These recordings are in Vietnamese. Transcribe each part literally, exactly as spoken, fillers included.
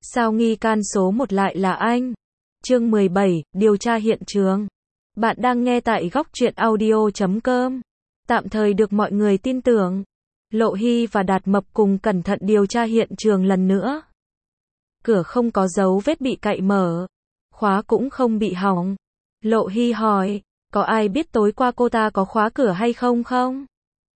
Sao nghi can số một lại là anh? Chương mười bảy, điều tra hiện trường. Bạn đang nghe tại góc truyện audio chấm com. Tạm thời được mọi người tin tưởng. Lộ Hy và Đạt Mập cùng cẩn thận điều tra hiện trường lần nữa. Cửa không có dấu vết bị cậy mở. Khóa cũng không bị hỏng. Lộ Hy hỏi, có ai biết tối qua cô ta có khóa cửa hay không không?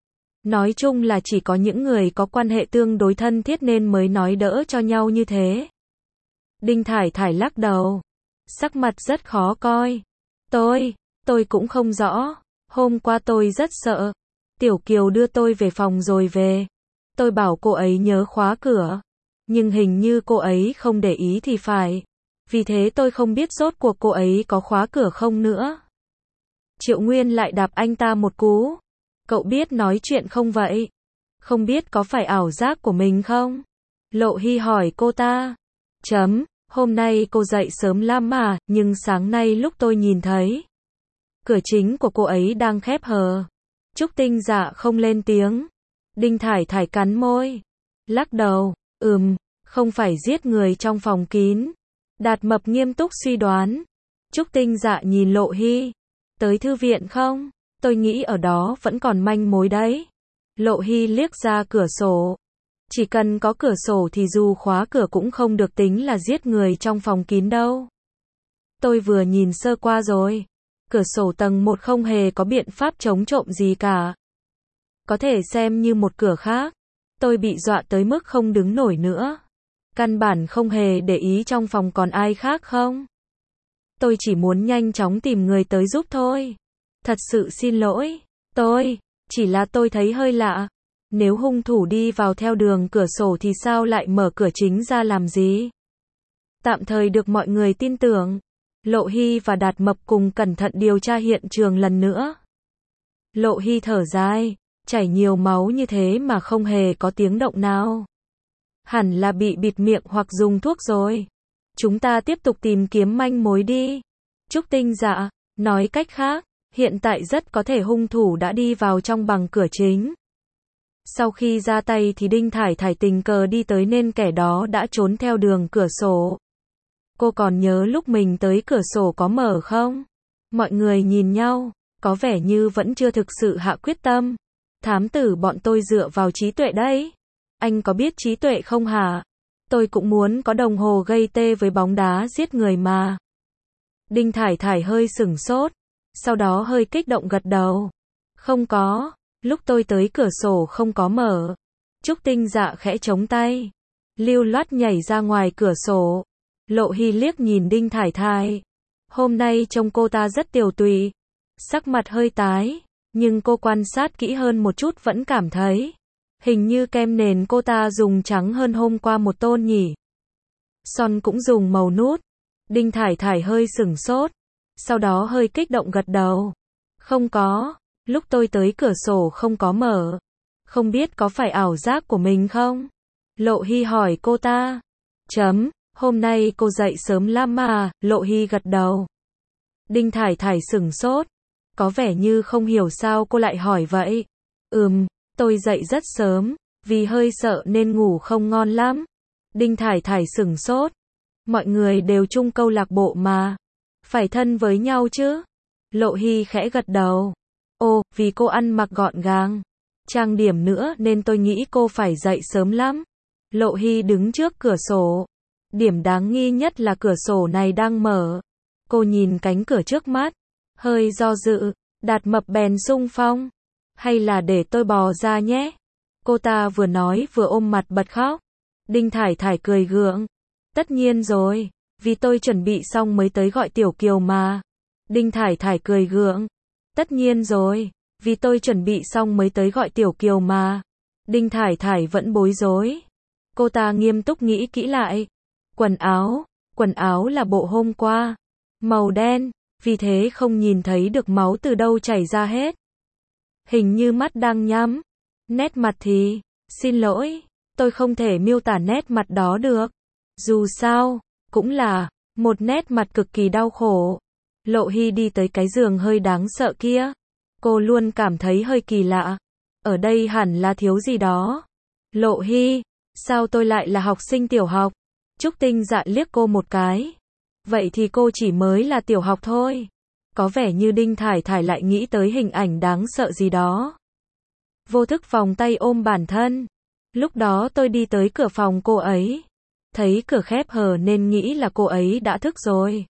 Nói chung là chỉ có những người có quan hệ tương đối thân thiết nên mới nói đỡ cho nhau như thế. Đinh Thải Thải lắc đầu. Sắc mặt rất khó coi. Tôi, tôi cũng không rõ. Hôm qua tôi rất sợ. Tiểu Kiều đưa tôi về phòng rồi về. Tôi bảo cô ấy nhớ khóa cửa. Nhưng hình như cô ấy không để ý thì phải. Vì thế tôi không biết rốt cuộc cô ấy có khóa cửa không nữa. Triệu Nguyên lại đạp anh ta một cú. Cậu biết nói chuyện không vậy? Không biết có phải ảo giác của mình không? Lộ Hy hỏi cô ta. Chấm, hôm nay cô dậy sớm lắm mà, nhưng sáng nay lúc tôi nhìn thấy. Cửa chính của cô ấy đang khép hờ. Trúc Tinh Dạ không lên tiếng. Đinh Thải Thải cắn môi. Lắc đầu, ừm, không phải giết người trong phòng kín. Đạt Mập nghiêm túc suy đoán. Trúc Tinh Dạ nhìn Lộ Hy. Tới thư viện không? Tôi nghĩ ở đó vẫn còn manh mối đấy. Lộ Hy liếc ra cửa sổ. Chỉ cần có cửa sổ thì dù khóa cửa cũng không được tính là giết người trong phòng kín đâu. Tôi vừa nhìn sơ qua rồi. Cửa sổ tầng một không hề có biện pháp chống trộm gì cả. Có thể xem như một cửa khác. Tôi bị dọa tới mức không đứng nổi nữa. Căn bản không hề để ý trong phòng còn ai khác không. Tôi chỉ muốn nhanh chóng tìm người tới giúp thôi. Thật sự xin lỗi. Tôi, chỉ là tôi thấy hơi lạ. Nếu hung thủ đi vào theo đường cửa sổ thì sao lại mở cửa chính ra làm gì? Tạm thời được mọi người tin tưởng. Lộ Hy và Đạt Mập cùng cẩn thận điều tra hiện trường lần nữa. Lộ Hy thở dài, chảy nhiều máu như thế mà không hề có tiếng động nào. Hẳn là bị bịt miệng hoặc dùng thuốc rồi. Chúng ta tiếp tục tìm kiếm manh mối đi. Trúc Tinh Dạ, nói cách khác, hiện tại rất có thể hung thủ đã đi vào trong bằng cửa chính. Sau khi ra tay thì Đinh Thải Thải tình cờ đi tới nên kẻ đó đã trốn theo đường cửa sổ. Cô còn nhớ lúc mình tới cửa sổ có mở không? Mọi người nhìn nhau, có vẻ như vẫn chưa thực sự hạ quyết tâm. Thám tử bọn tôi dựa vào trí tuệ đấy. Anh có biết trí tuệ không hả? Tôi cũng muốn có đồng hồ gây tê với bóng đá giết người mà. Đinh Thải Thải hơi sửng sốt, sau đó hơi kích động gật đầu. Không có, lúc tôi tới cửa sổ không có mở. Trúc Tinh Dạ khẽ chống tay, lưu loát nhảy ra ngoài cửa sổ. Lộ Hy liếc nhìn Đinh Thải Thải. Hôm nay trông cô ta rất tiều tụy, sắc mặt hơi tái, nhưng cô quan sát kỹ hơn một chút vẫn cảm thấy hình như kem nền cô ta dùng trắng hơn hôm qua một tôn nhỉ. Son cũng dùng màu nút. Đinh Thải Thải hơi sửng sốt, sau đó hơi kích động gật đầu. Không có, lúc tôi tới cửa sổ không có mở. Không biết có phải ảo giác của mình không? Lộ Hy hỏi cô ta. Chấm, hôm nay cô dậy sớm lắm mà, Lộ Hy gật đầu. Đinh Thải Thải sửng sốt, có vẻ như không hiểu sao cô lại hỏi vậy. Ừm, tôi dậy rất sớm, vì hơi sợ nên ngủ không ngon lắm. Đinh Thải Thải sửng sốt. Mọi người đều chung câu lạc bộ mà. Phải thân với nhau chứ? Lộ Hy khẽ gật đầu. Ồ, vì cô ăn mặc gọn gàng, trang điểm nữa nên tôi nghĩ cô phải dậy sớm lắm. Lộ Hy đứng trước cửa sổ. Điểm đáng nghi nhất là cửa sổ này đang mở. Cô nhìn cánh cửa trước mắt, hơi do dự. Đạt Mập bèn xung phong. Hay là để tôi bò ra nhé? Cô ta vừa nói vừa ôm mặt bật khóc. Đinh Thải Thải cười gượng. Tất nhiên rồi, vì tôi chuẩn bị xong mới tới gọi Tiểu Kiều mà. Đinh Thải Thải cười gượng. Tất nhiên rồi, vì tôi chuẩn bị xong mới tới gọi Tiểu Kiều mà. Đinh Thải Thải vẫn bối rối. Cô ta nghiêm túc nghĩ kỹ lại. Quần áo, quần áo là bộ hôm qua. Màu đen, vì thế không nhìn thấy được máu từ đâu chảy ra hết. Hình như mắt đang nhắm. Nét mặt thì, xin lỗi, tôi không thể miêu tả nét mặt đó được. Dù sao, cũng là một nét mặt cực kỳ đau khổ. Lộ Hy đi tới cái giường hơi đáng sợ kia. Cô luôn cảm thấy hơi kỳ lạ. Ở đây hẳn là thiếu gì đó. Lộ Hy, sao tôi lại là học sinh tiểu học? Trúc Tinh Dạ liếc cô một cái. Vậy thì cô chỉ mới là tiểu học thôi. Có vẻ như Đinh Thải Thải lại nghĩ tới hình ảnh đáng sợ gì đó. Vô thức vòng tay ôm bản thân. Lúc đó tôi đi tới cửa phòng cô ấy. Thấy cửa khép hờ nên nghĩ là cô ấy đã thức rồi.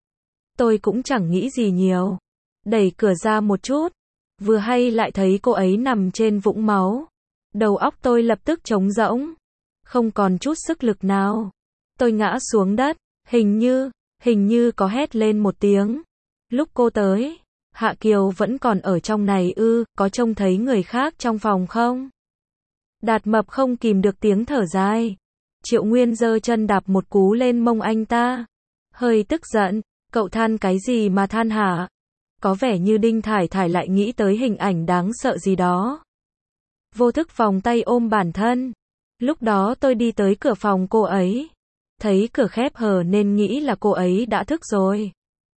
Tôi cũng chẳng nghĩ gì nhiều. Đẩy cửa ra một chút. Vừa hay lại thấy cô ấy nằm trên vũng máu. Đầu óc tôi lập tức trống rỗng. Không còn chút sức lực nào. Tôi ngã xuống đất. Hình như, hình như có hét lên một tiếng. Lúc cô tới, Hạ Kiều vẫn còn ở trong này ư, có trông thấy người khác trong phòng không? Đạt Mập không kìm được tiếng thở dài. Triệu Nguyên giơ chân đạp một cú lên mông anh ta. Hơi tức giận, cậu than cái gì mà than hả? Có vẻ như Đinh Thải Thải lại nghĩ tới hình ảnh đáng sợ gì đó. Vô thức vòng tay ôm bản thân. Lúc đó tôi đi tới cửa phòng cô ấy. Thấy cửa khép hờ nên nghĩ là cô ấy đã thức rồi.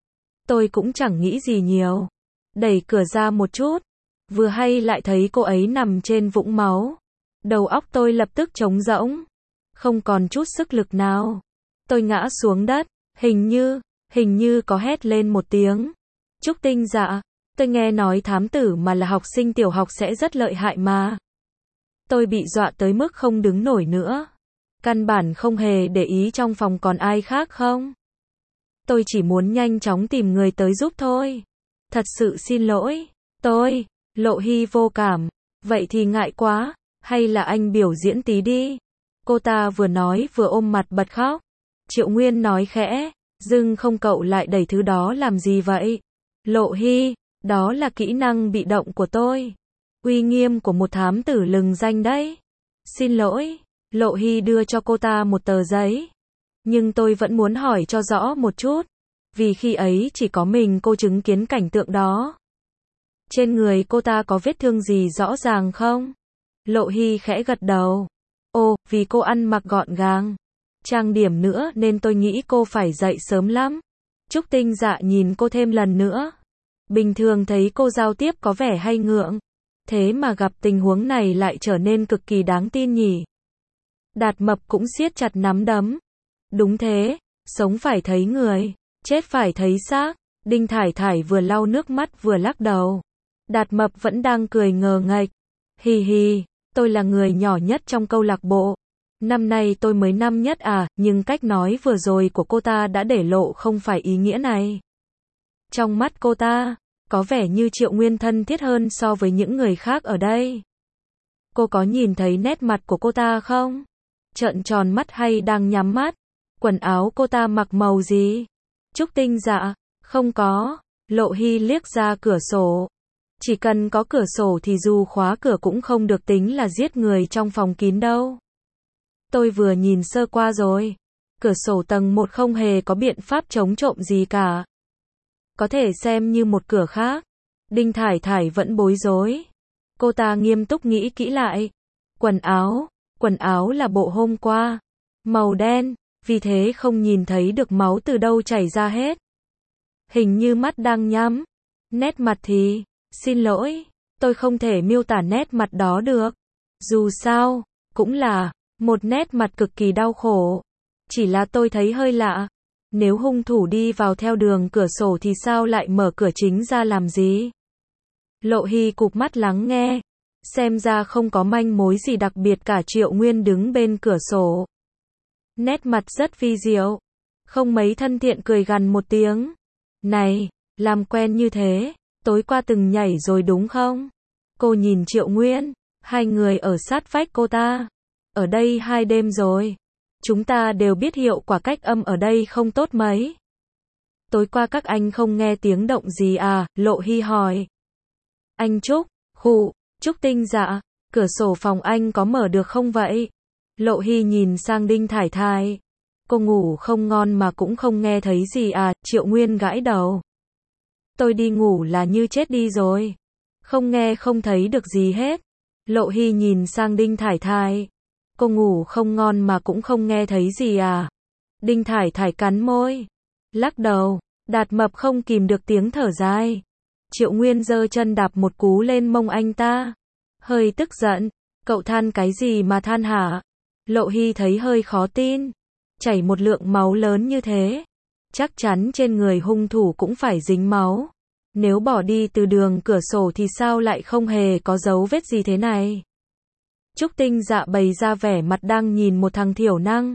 Tôi cũng chẳng nghĩ gì nhiều. Đẩy cửa ra một chút. Vừa hay lại thấy cô ấy nằm trên vũng máu. Đầu óc tôi lập tức trống rỗng. Không còn chút sức lực nào. Tôi ngã xuống đất. Hình như, hình như có hét lên một tiếng. Trúc Tinh Dạ, tôi nghe nói thám tử mà là học sinh tiểu học sẽ rất lợi hại mà. Tôi bị dọa tới mức không đứng nổi nữa. Căn bản không hề để ý trong phòng còn ai khác không. Tôi chỉ muốn nhanh chóng tìm người tới giúp thôi. Thật sự xin lỗi. Tôi, Lộ Hy vô cảm. Vậy thì ngại quá. Hay là anh biểu diễn tí đi. Cô ta vừa nói vừa ôm mặt bật khóc. Triệu Nguyên nói khẽ. Dưng không cậu lại đẩy thứ đó làm gì vậy? Lộ Hy, đó là kỹ năng bị động của tôi. Uy nghiêm của một thám tử lừng danh đấy. Xin lỗi. Lộ Hy đưa cho cô ta một tờ giấy. Nhưng tôi vẫn muốn hỏi cho rõ một chút. Vì khi ấy chỉ có mình cô chứng kiến cảnh tượng đó. Trên người cô ta có vết thương gì rõ ràng không? Lộ Hy khẽ gật đầu. Ồ, vì cô ăn mặc gọn gàng. Trang điểm nữa nên tôi nghĩ cô phải dậy sớm lắm. Trúc Tinh Dạ nhìn cô thêm lần nữa. Bình thường thấy cô giao tiếp có vẻ hay ngượng. Thế mà gặp tình huống này lại trở nên cực kỳ đáng tin nhỉ. Đạt Mập cũng siết chặt nắm đấm. Đúng thế, sống phải thấy người, chết phải thấy xác. Đinh Thải Thải vừa lau nước mắt vừa lắc đầu. Đạt Mập vẫn đang cười ngờ nghệch. Hì hì, tôi là người nhỏ nhất trong câu lạc bộ. Năm nay tôi mới năm nhất à, nhưng cách nói vừa rồi của cô ta đã để lộ không phải ý nghĩa này. Trong mắt cô ta, có vẻ như Triệu Nguyên thân thiết hơn so với những người khác ở đây. Cô có nhìn thấy nét mặt của cô ta không? Trợn tròn mắt hay đang nhắm mắt? Quần áo cô ta mặc màu gì? Trúc Tinh Dạ, không có. Lộ Hy liếc ra cửa sổ. Chỉ cần có cửa sổ thì dù khóa cửa cũng không được tính là giết người trong phòng kín đâu. Tôi vừa nhìn sơ qua rồi. Cửa sổ tầng một không hề có biện pháp chống trộm gì cả. Có thể xem như một cửa khác. Đinh Thải Thải vẫn bối rối. Cô ta nghiêm túc nghĩ kỹ lại. Quần áo, quần áo là bộ hôm qua. Màu đen, vì thế không nhìn thấy được máu từ đâu chảy ra hết. Hình như mắt đang nhắm. Nét mặt thì, xin lỗi, tôi không thể miêu tả nét mặt đó được. Dù sao, cũng là một nét mặt cực kỳ đau khổ. Chỉ là tôi thấy hơi lạ. Nếu hung thủ đi vào theo đường cửa sổ thì sao lại mở cửa chính ra làm gì? Lộ Hy cụp mắt lắng nghe. Xem ra không có manh mối gì đặc biệt cả. Triệu Nguyên đứng bên cửa sổ. Nét mặt rất vi diệu. Không mấy thân thiện cười gằn một tiếng. Này, làm quen như thế, tối qua từng nhảy rồi đúng không? Cô nhìn Triệu Nguyên. Hai người ở sát vách cô ta. Ở đây hai đêm rồi. Chúng ta đều biết hiệu quả cách âm ở đây không tốt mấy. Tối qua các anh không nghe tiếng động gì à? Lộ Hy hỏi. Anh Trúc, khụ, Trúc Tinh Dạ, cửa sổ phòng anh có mở được không vậy? Lộ Hy nhìn sang Đinh Thải Thải. Cô ngủ không ngon mà cũng không nghe thấy gì à? Triệu Nguyên gãi đầu. Tôi đi ngủ là như chết đi rồi. Không nghe không thấy được gì hết. Lộ Hy nhìn sang Đinh Thải Thải. Cô ngủ không ngon mà cũng không nghe thấy gì à? Đinh Thải Thải cắn môi. Lắc đầu. Đạt Mập không kìm được tiếng thở dài. Triệu Nguyên giơ chân đạp một cú lên mông anh ta. Hơi tức giận. Cậu than cái gì mà than hả? Lộ Hy thấy hơi khó tin. chảy một lượng máu lớn như thế. Chắc chắn trên người hung thủ cũng phải dính máu. Nếu bỏ đi từ đường cửa sổ thì sao lại không hề có dấu vết gì thế này? Trúc Tinh Dạ bày ra vẻ mặt đang nhìn một thằng thiểu năng.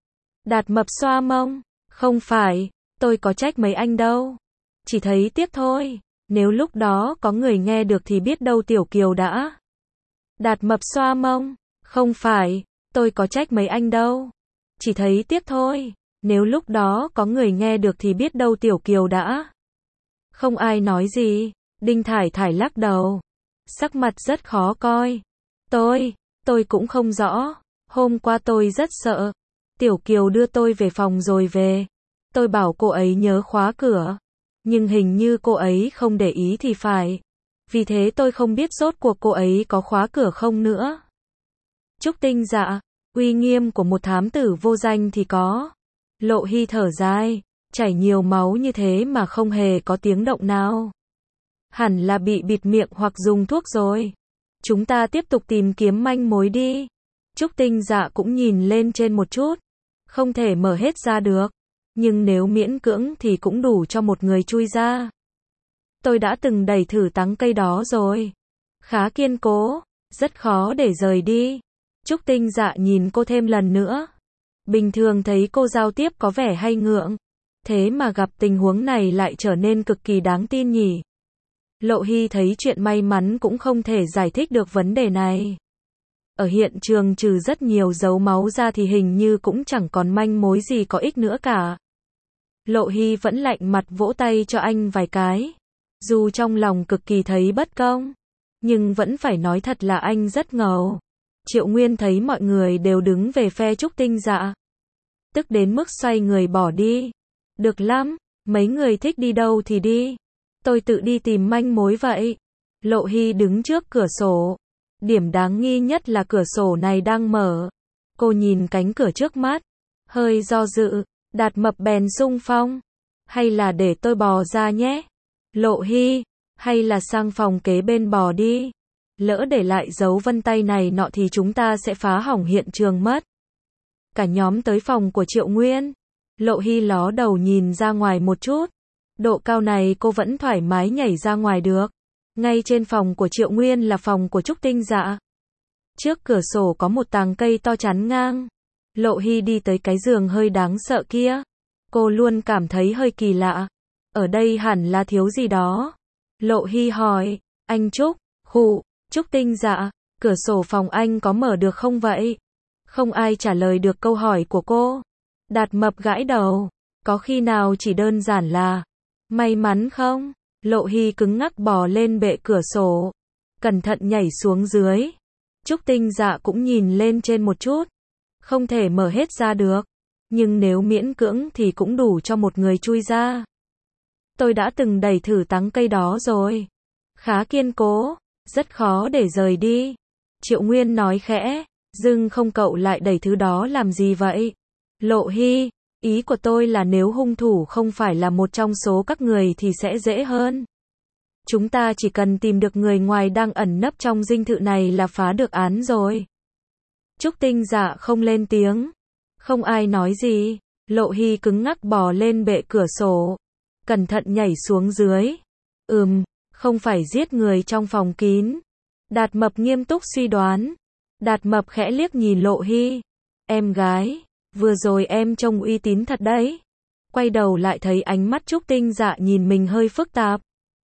Đạt Mập xoa mông. Không phải, tôi có trách mấy anh đâu. Chỉ thấy tiếc thôi. Nếu lúc đó có người nghe được thì biết đâu Tiểu Kiều đã. Đạt Mập xoa mông. Không phải, tôi có trách mấy anh đâu. Chỉ thấy tiếc thôi. Nếu lúc đó có người nghe được thì biết đâu Tiểu Kiều đã. Không ai nói gì. Đinh Thải Thải lắc đầu. Sắc mặt rất khó coi. Tôi, tôi cũng không rõ. Hôm qua tôi rất sợ. Tiểu Kiều đưa tôi về phòng rồi về. Tôi bảo cô ấy nhớ khóa cửa. Nhưng hình như cô ấy không để ý thì phải. Vì thế tôi không biết rốt cuộc cô ấy có khóa cửa không nữa. Trúc Tinh Dạ, uy nghiêm của một thám tử vô danh thì có. Lộ Hy thở dài, chảy nhiều máu như thế mà không hề có tiếng động nào. Hẳn là bị bịt miệng hoặc dùng thuốc rồi. Chúng ta tiếp tục tìm kiếm manh mối đi. Trúc Tinh Dạ cũng nhìn lên trên một chút. Không thể mở hết ra được. Nhưng nếu miễn cưỡng thì cũng đủ cho một người chui ra. Tôi đã từng đẩy thử táng cây đó rồi. Khá kiên cố, rất khó để rời đi. Trúc Tinh Dạ nhìn cô thêm lần nữa. Bình thường thấy cô giao tiếp có vẻ hay ngượng. Thế mà gặp tình huống này lại trở nên cực kỳ đáng tin nhỉ. Lộ Hy thấy chuyện may mắn cũng không thể giải thích được vấn đề này. Ở hiện trường trừ rất nhiều dấu máu ra thì hình như cũng chẳng còn manh mối gì có ích nữa cả. Lộ Hy vẫn lạnh mặt vỗ tay cho anh vài cái. Dù trong lòng cực kỳ thấy bất công, nhưng vẫn phải nói thật là anh rất ngầu. Triệu Nguyên thấy mọi người đều đứng về phe Trúc Tinh Dạ. Tức đến mức xoay người bỏ đi. Được lắm, mấy người thích đi đâu thì đi. Tôi tự đi tìm manh mối vậy. Lộ Hy đứng trước cửa sổ. Điểm đáng nghi nhất là cửa sổ này đang mở. Cô nhìn cánh cửa trước mắt. Hơi do dự. Đạt Mập bèn xung phong. Hay là để tôi bò ra nhé. Lộ Hy. Hay là sang phòng kế bên bò đi. Lỡ để lại dấu vân tay này nọ thì chúng ta sẽ phá hỏng hiện trường mất. Cả nhóm tới phòng của Triệu Nguyên. Lộ Hy ló đầu nhìn ra ngoài một chút. Độ cao này cô vẫn thoải mái nhảy ra ngoài được. Ngay trên phòng của Triệu Nguyên là phòng của Trúc Tinh Dạ. Trước cửa sổ có một tàng cây to chắn ngang. Lộ Hy đi tới cái giường hơi đáng sợ kia. Cô luôn cảm thấy hơi kỳ lạ. Ở đây hẳn là thiếu gì đó. Lộ Hy hỏi, anh Trúc, khụ, Trúc Tinh Dạ, cửa sổ phòng anh có mở được không vậy? Không ai trả lời được câu hỏi của cô. Đạt Mập gãi đầu, có khi nào chỉ đơn giản là may mắn không? Lộ Hy cứng ngắc bò lên bệ cửa sổ, cẩn thận nhảy xuống dưới. Trúc Tinh Dạ cũng nhìn lên trên một chút. Không thể mở hết ra được, nhưng nếu miễn cưỡng thì cũng đủ cho một người chui ra. Tôi đã từng đẩy thử táng cây đó rồi. Khá kiên cố, rất khó để rời đi. Triệu Nguyên nói khẽ, dưng không cậu lại đẩy thứ đó làm gì vậy? Lộ Hy, ý của tôi là nếu hung thủ không phải là một trong số các người thì sẽ dễ hơn. Chúng ta chỉ cần tìm được người ngoài đang ẩn nấp trong dinh thự này là phá được án rồi. Trúc Tinh Dạ không lên tiếng. Không ai nói gì. Lộ Hy cứng ngắc bò lên bệ cửa sổ. Cẩn thận nhảy xuống dưới. Ừm, không phải giết người trong phòng kín. Đạt Mập nghiêm túc suy đoán. Đạt Mập khẽ liếc nhìn Lộ Hy. Em gái, vừa rồi em trông uy tín thật đấy. Quay đầu lại thấy ánh mắt Trúc Tinh Dạ nhìn mình hơi phức tạp.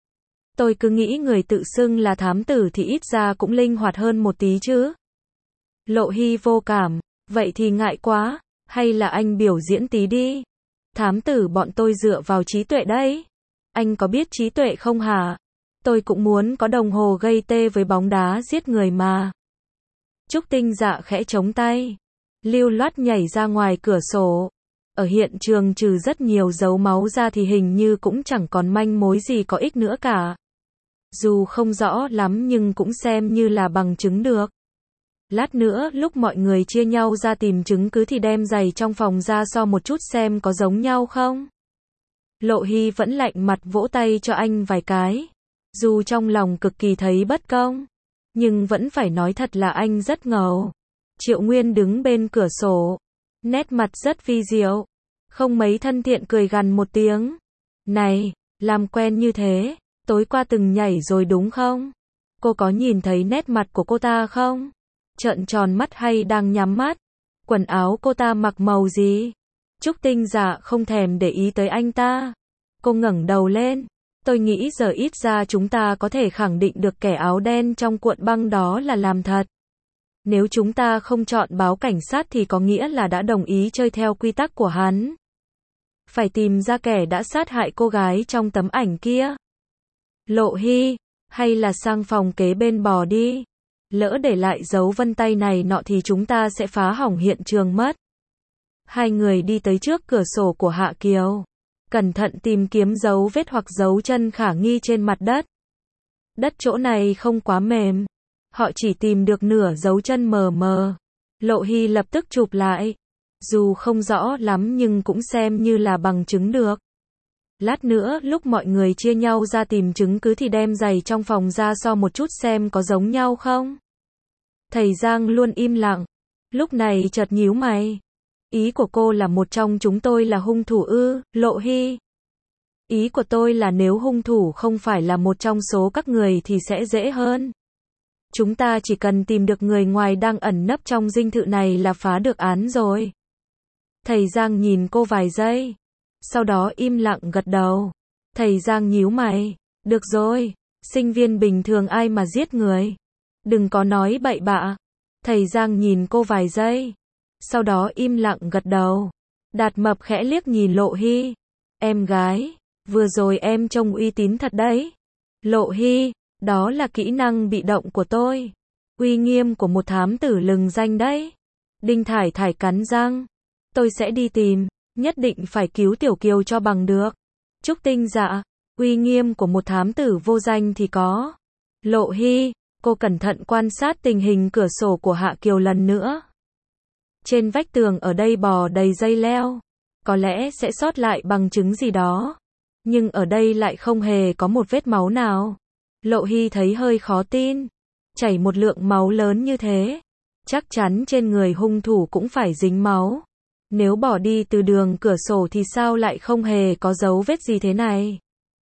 Tôi cứ nghĩ người tự xưng là thám tử thì ít ra cũng linh hoạt hơn một tí chứ. Lộ Hy vô cảm, vậy thì ngại quá, hay là anh biểu diễn tí đi. Thám tử bọn tôi dựa vào trí tuệ đấy. Anh có biết trí tuệ không hả? Tôi cũng muốn có đồng hồ gây tê với bóng đá giết người mà. Trúc Tinh Dạ khẽ chống tay, lưu loát nhảy ra ngoài cửa sổ. Ở hiện trường trừ rất nhiều dấu máu ra thì hình như cũng chẳng còn manh mối gì có ích nữa cả. Dù không rõ lắm nhưng cũng xem như là bằng chứng được. Lát nữa lúc mọi người chia nhau ra tìm chứng cứ thì đem giày trong phòng ra so một chút xem có giống nhau không. Lộ Hy vẫn lạnh mặt vỗ tay cho anh vài cái. Dù trong lòng cực kỳ thấy bất công, nhưng vẫn phải nói thật là anh rất ngầu. Triệu Nguyên đứng bên cửa sổ. Nét mặt rất vi diệu. Không mấy thân thiện cười gằn một tiếng. Này, làm quen như thế, tối qua từng nhảy rồi đúng không? Cô có nhìn thấy nét mặt của cô ta không? Trợn tròn mắt hay đang nhắm mắt? Quần áo cô ta mặc màu gì? Trúc Tinh Dạ không thèm để ý tới anh ta. Cô ngẩng đầu lên. Tôi nghĩ giờ ít ra chúng ta có thể khẳng định được kẻ áo đen trong cuộn băng đó là làm thật. Nếu chúng ta không chọn báo cảnh sát thì có nghĩa là đã đồng ý chơi theo quy tắc của hắn. Phải tìm ra kẻ đã sát hại cô gái trong tấm ảnh kia. Lộ Hy, hay là sang phòng kế bên bò đi. Lỡ để lại dấu vân tay này nọ thì chúng ta sẽ phá hỏng hiện trường mất. Hai người đi tới trước cửa sổ của Hạ Kiều. Cẩn thận tìm kiếm dấu vết hoặc dấu chân khả nghi trên mặt đất. Đất chỗ này không quá mềm. Họ chỉ tìm được nửa dấu chân mờ mờ. Lộ Hy lập tức chụp lại. Dù không rõ lắm nhưng cũng xem như là bằng chứng được. Lát nữa lúc mọi người chia nhau ra tìm chứng cứ thì đem giày trong phòng ra so một chút xem có giống nhau không. Thầy Giang luôn im lặng. Lúc này chợt nhíu mày. Ý của cô là một trong chúng tôi là hung thủ ư, Lộ Hy? Ý của tôi là nếu hung thủ không phải là một trong số các người thì sẽ dễ hơn. Chúng ta chỉ cần tìm được người ngoài đang ẩn nấp trong dinh thự này là phá được án rồi. Thầy Giang nhìn cô vài giây. Sau đó im lặng gật đầu. Thầy Giang nhíu mày. Được rồi, sinh viên bình thường ai mà giết người. Đừng có nói bậy bạ. Thầy Giang nhìn cô vài giây. Sau đó im lặng gật đầu. Đạt Mập khẽ liếc nhìn Lộ Hy. Em gái, vừa rồi em trông uy tín thật đấy. Lộ Hy, đó là kỹ năng bị động của tôi. Uy nghiêm của một thám tử lừng danh đấy. Đinh Thải Thải cắn răng. Tôi sẽ đi tìm, nhất định phải cứu Tiểu Kiều cho bằng được. Trúc Tinh Dạ, uy nghiêm của một thám tử vô danh thì có. Lộ Hy, cô cẩn thận quan sát tình hình cửa sổ của Hạ Kiều lần nữa. Trên vách tường ở đây bò đầy dây leo. Có lẽ sẽ sót lại bằng chứng gì đó. Nhưng ở đây lại không hề có một vết máu nào. Lộ Hy thấy hơi khó tin. Chảy một lượng máu lớn như thế. Chắc chắn trên người hung thủ cũng phải dính máu. Nếu bỏ đi từ đường cửa sổ thì sao lại không hề có dấu vết gì thế này?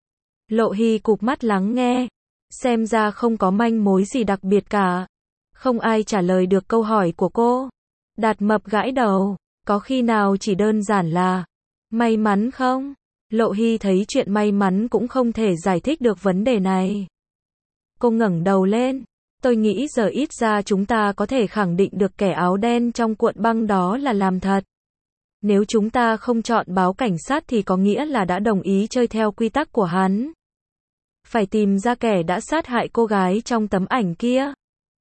Lộ Hy cụp mắt lắng nghe. Xem ra không có manh mối gì đặc biệt cả. Không ai trả lời được câu hỏi của cô. Đạt Mập gãi đầu. Có khi nào chỉ đơn giản là may mắn không? Lộ Hy thấy chuyện may mắn cũng không thể giải thích được vấn đề này. Cô ngẩng đầu lên. Tôi nghĩ giờ ít ra chúng ta có thể khẳng định được kẻ áo đen trong cuộn băng đó là làm thật. Nếu chúng ta không chọn báo cảnh sát thì có nghĩa là đã đồng ý chơi theo quy tắc của hắn. Phải tìm ra kẻ đã sát hại cô gái trong tấm ảnh kia.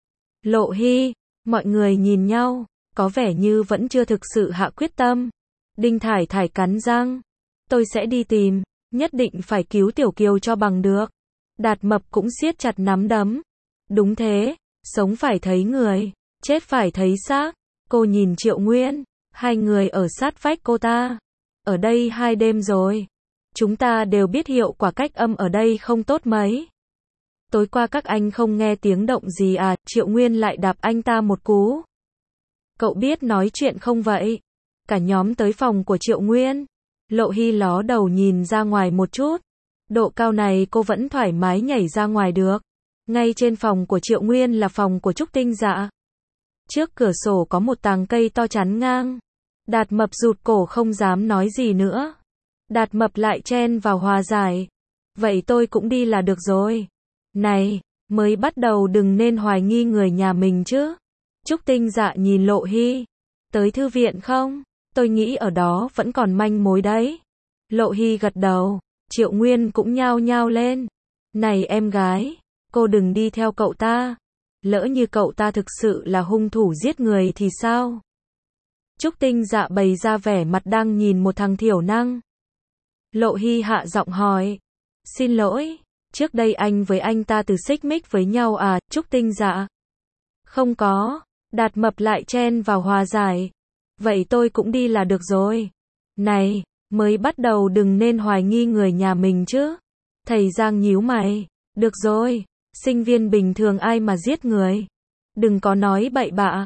Lộ Hy, mọi người nhìn nhau, có vẻ như vẫn chưa thực sự hạ quyết tâm. Đinh Thải Thải cắn răng. Tôi sẽ đi tìm, nhất định phải cứu Tiểu Kiều cho bằng được. Đạt Mập cũng siết chặt nắm đấm. Đúng thế, sống phải thấy người, chết phải thấy xác. Cô nhìn Triệu Nguyên, hai người ở sát vách cô ta. Ở đây hai đêm rồi. Chúng ta đều biết hiệu quả cách âm ở đây không tốt mấy. Tối qua các anh không nghe tiếng động gì à? Triệu Nguyên lại đạp anh ta một cú. Cậu biết nói chuyện không vậy? Cả nhóm tới phòng của Triệu Nguyên. Lộ Hy ló đầu nhìn ra ngoài một chút. Độ cao này cô vẫn thoải mái nhảy ra ngoài được. Ngay trên phòng của Triệu Nguyên là phòng của Trúc Tinh Dạ. Trước cửa sổ có một tàng cây to chắn ngang. Đạt Mập rụt cổ không dám nói gì nữa. Đạt Mập lại chen vào hòa giải. Vậy tôi cũng đi là được rồi. Này, mới bắt đầu đừng nên hoài nghi người nhà mình chứ. Trúc Tinh Dạ nhìn Lộ Hy. Tới thư viện không? Tôi nghĩ ở đó vẫn còn manh mối đấy. Lộ Hy gật đầu. Triệu Nguyên cũng nhao nhao lên. Này em gái, cô đừng đi theo cậu ta. Lỡ như cậu ta thực sự là hung thủ giết người thì sao? Trúc Tinh Dạ bày ra vẻ mặt đang nhìn một thằng thiểu năng. Lộ Hy hạ giọng hỏi. Xin lỗi, trước đây anh với anh ta từ xích mích với nhau à? Trúc Tinh Dạ. Không có. Đạt Mập lại chen vào hòa giải. Vậy tôi cũng đi là được rồi. Này, mới bắt đầu đừng nên hoài nghi người nhà mình chứ. Thầy Giang nhíu mày. Được rồi, sinh viên bình thường ai mà giết người. Đừng có nói bậy bạ.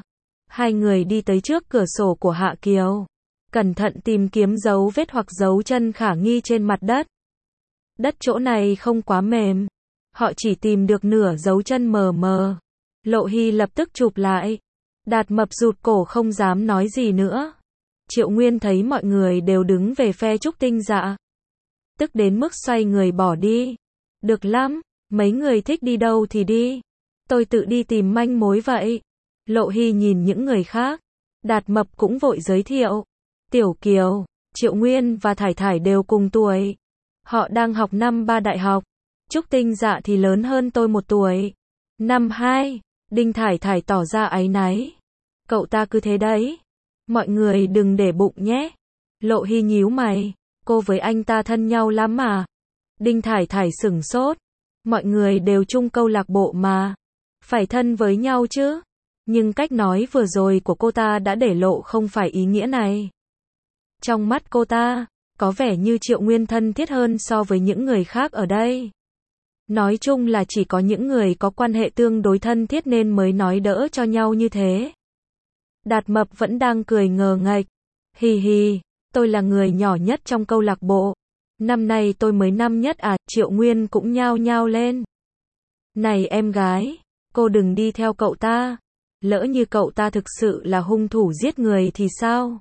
Hai người đi tới trước cửa sổ của Hạ Kiều. Cẩn thận tìm kiếm dấu vết hoặc dấu chân khả nghi trên mặt đất. Đất chỗ này không quá mềm. Họ chỉ tìm được nửa dấu chân mờ mờ. Lộ Hy lập tức chụp lại. Đạt Mập rụt cổ không dám nói gì nữa. Triệu Nguyên thấy mọi người đều đứng về phe Trúc Tinh Dạ. Tức đến mức xoay người bỏ đi. Được lắm, mấy người thích đi đâu thì đi. Tôi tự đi tìm manh mối vậy. Lộ Hy nhìn những người khác. Đạt Mập cũng vội giới thiệu. Tiểu Kiều, Triệu Nguyên và Thải Thải đều cùng tuổi. Họ đang học năm ba đại học. Trúc Tinh Dạ thì lớn hơn tôi một tuổi. Năm hai, Đinh Thải Thải tỏ ra áy náy. Cậu ta cứ thế đấy. Mọi người đừng để bụng nhé. Lộ Hy nhíu mày. Cô với anh ta thân nhau lắm mà. Đinh Thải Thải sửng sốt. Mọi người đều chung câu lạc bộ mà. Phải thân với nhau chứ. Nhưng cách nói vừa rồi của cô ta đã để lộ không phải ý nghĩa này. Trong mắt cô ta, có vẻ như Triệu Nguyên thân thiết hơn so với những người khác ở đây. Nói chung là chỉ có những người có quan hệ tương đối thân thiết nên mới nói đỡ cho nhau như thế. Đạt Mập vẫn đang cười ngờ nghệch. Hì hì, tôi là người nhỏ nhất trong câu lạc bộ. Năm nay tôi mới năm nhất à, Triệu Nguyên cũng nhao nhao lên. Này em gái, cô đừng đi theo cậu ta. Lỡ như cậu ta thực sự là hung thủ giết người thì sao?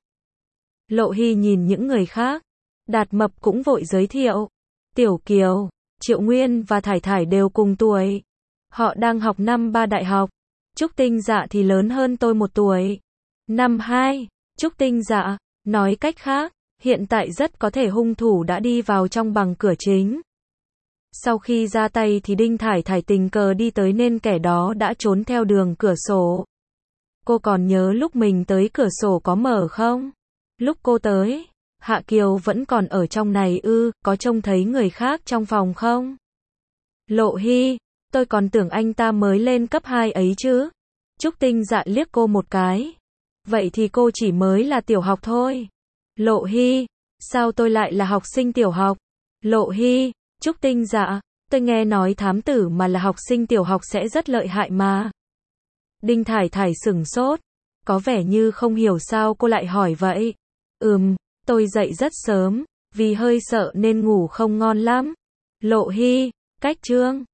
Lộ Hy nhìn những người khác. Đạt Mập cũng vội giới thiệu. Tiểu Kiều, Triệu Nguyên và Thải Thải đều cùng tuổi. Họ đang học năm ba đại học. Trúc Tinh Dạ thì lớn hơn tôi một tuổi. Năm hai, Trúc Tinh Dạ, nói cách khác, hiện tại rất có thể hung thủ đã đi vào trong bằng cửa chính. Sau khi ra tay thì Đinh Thải Thải tình cờ đi tới nên kẻ đó đã trốn theo đường cửa sổ. Cô còn nhớ lúc mình tới cửa sổ có mở không? Lúc cô tới, Hạ Kiều vẫn còn ở trong này ư, có trông thấy người khác trong phòng không? Lộ Hy, tôi còn tưởng anh ta mới lên cấp hai ấy chứ. Trúc Tinh Dạ liếc cô một cái. Vậy thì cô chỉ mới là tiểu học thôi. Lộ Hy, sao tôi lại là học sinh tiểu học? Lộ Hy, Trúc Tinh Dạ, tôi nghe nói thám tử mà là học sinh tiểu học sẽ rất lợi hại mà. Đinh Thải Thải sửng sốt, có vẻ như không hiểu sao cô lại hỏi vậy. Ừm, tôi dậy rất sớm, vì hơi sợ nên ngủ không ngon lắm. Lộ Hy, cách chương.